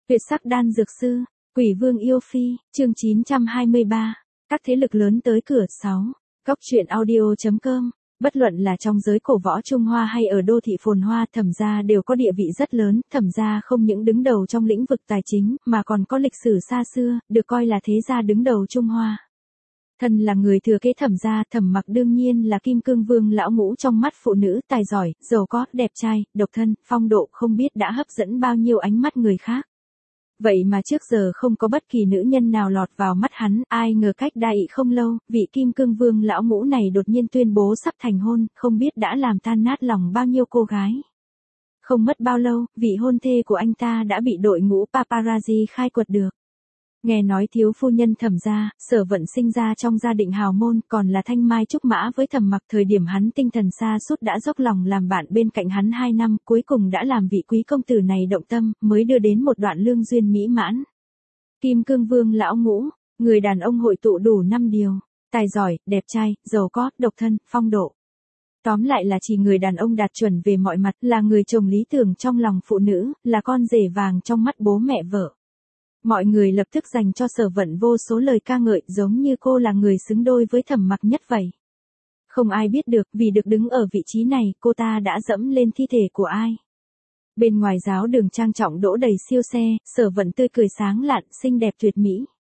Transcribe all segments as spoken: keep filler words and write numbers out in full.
Tuyệt sắc đan dược sư, Quỷ Vương yêu phi, chương chín trăm hai mươi ba. Các thế lực lớn tới cửa. sáu. Cốc truyện audio chấm com. Bất luận là trong giới cổ võ Trung Hoa hay ở đô thị phồn hoa, Thẩm gia đều có địa vị rất lớn. Thẩm gia không những đứng đầu trong lĩnh vực tài chính, mà còn có lịch sử xa xưa, được coi là thế gia đứng đầu Trung Hoa. Thân là người thừa kế Thẩm gia, Thẩm Mặc đương nhiên là kim cương vương lão ngũ trong mắt phụ nữ, tài giỏi, giàu có, đẹp trai, độc thân, phong độ không biết đã hấp dẫn bao nhiêu ánh mắt người khác. Vậy mà trước giờ không có bất kỳ nữ nhân nào lọt vào mắt hắn, ai ngờ cách đại không lâu, vị kim cương vương lão ngũ này đột nhiên tuyên bố sắp thành hôn, không biết đã làm tan nát lòng bao nhiêu cô gái. Không mất bao lâu, vị hôn thê của anh ta đã bị đội ngũ paparazzi khai quật được. Nghe nói thiếu phu nhân Thẩm gia, Sở Vận sinh ra trong gia đình hào môn, còn là thanh mai trúc mã với Thẩm Mặc. Thời điểm hắn tinh thần sa sút đã dốc lòng làm bạn bên cạnh hắn hai năm, cuối cùng đã làm vị quý công tử này động tâm, mới đưa đến một đoạn lương duyên mỹ mãn. Kim cương vương lão ngũ, người đàn ông hội tụ đủ năm điều: tài giỏi, đẹp trai, giàu có, độc thân, phong độ. Tóm lại là chỉ người đàn ông đạt chuẩn về mọi mặt, là người chồng lý tưởng trong lòng phụ nữ, là con rể vàng trong mắt bố mẹ vợ. Mọi người lập tức dành cho Sở Vận vô số lời ca ngợi, giống như cô là người xứng đôi với Thẩm Mặc nhất vậy. Không ai biết được, vì được đứng ở vị trí này, cô ta đã dẫm lên thi thể của ai. Bên ngoài giáo đường trang trọng đỗ đầy siêu xe, Sở Vận tươi cười sáng lạn, xinh đẹp tuyệt mỹ.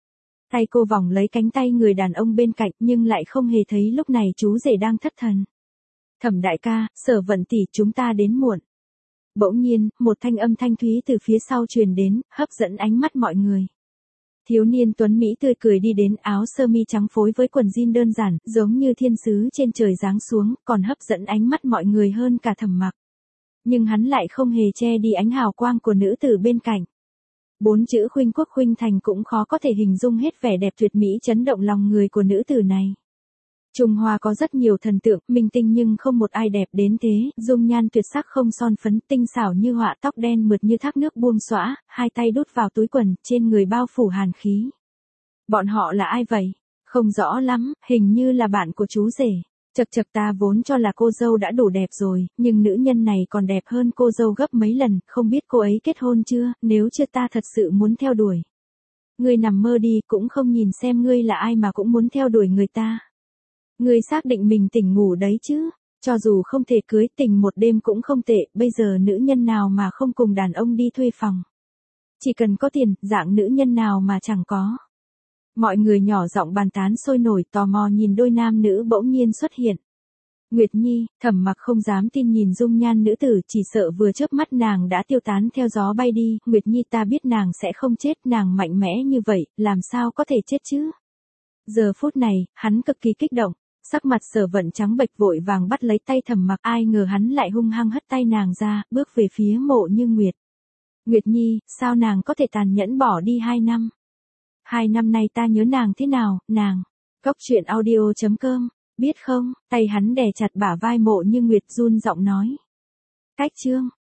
Tay cô vòng lấy cánh tay người đàn ông bên cạnh, nhưng lại không hề thấy lúc này chú rể đang thất thần. Thẩm đại ca, Sở Vận tỷ, chúng ta đến muộn. Bỗng nhiên, một thanh âm thanh thúy từ phía sau truyền đến, hấp dẫn ánh mắt mọi người. Thiếu niên tuấn Mỹ tươi cười đi đến, áo sơ mi trắng phối với quần jean đơn giản, giống như thiên sứ trên trời giáng xuống, còn hấp dẫn ánh mắt mọi người hơn cả Thẩm Mặc. Nhưng hắn lại không hề che đi ánh hào quang của nữ tử bên cạnh. Bốn chữ khuynh quốc khuynh thành cũng khó có thể hình dung hết vẻ đẹp tuyệt mỹ chấn động lòng người của nữ tử này. Trung Hoa có rất nhiều thần tượng, minh tinh nhưng không một ai đẹp đến thế, dung nhan tuyệt sắc không son phấn, tinh xảo như họa, tóc đen mượt như thác nước buông xõa, hai tay đút vào túi quần, trên người bao phủ hàn khí. Bọn họ là ai vậy? Không rõ lắm, hình như là bạn của chú rể. Chật chật, ta vốn cho là cô dâu đã đủ đẹp rồi, nhưng nữ nhân này còn đẹp hơn cô dâu gấp mấy lần, không biết cô ấy kết hôn chưa, nếu chưa ta thật sự muốn theo đuổi. Ngươi nằm mơ đi, cũng không nhìn xem ngươi là ai mà cũng muốn theo đuổi người ta. Ngươi xác định mình tỉnh ngủ đấy chứ, cho dù không thể cưới, tình một đêm cũng không tệ, bây giờ nữ nhân nào mà không cùng đàn ông đi thuê phòng. Chỉ cần có tiền, dạng nữ nhân nào mà chẳng có. Mọi người nhỏ giọng bàn tán sôi nổi, tò mò nhìn đôi nam nữ bỗng nhiên xuất hiện. Nguyệt Nhi, Thẩm Mặc không dám tin nhìn dung nhan nữ tử, chỉ sợ vừa chớp mắt nàng đã tiêu tán theo gió bay đi. Nguyệt Nhi, ta biết nàng sẽ không chết, nàng mạnh mẽ như vậy, làm sao có thể chết chứ? Giờ phút này, hắn cực kỳ kích động. Sắc mặt Sở Vận trắng bệch, vội vàng bắt lấy tay Thẩm Mặc, ai ngờ hắn lại hung hăng hất tay nàng ra, bước về phía Mộ Như Nguyệt. Nguyệt Nhi, sao nàng có thể tàn nhẫn bỏ đi hai năm? Hai năm nay ta nhớ nàng thế nào, nàng. Cốc truyện audio chấm com, biết không, tay hắn đè chặt bả vai Mộ Như Nguyệt, run giọng nói. Cách chương,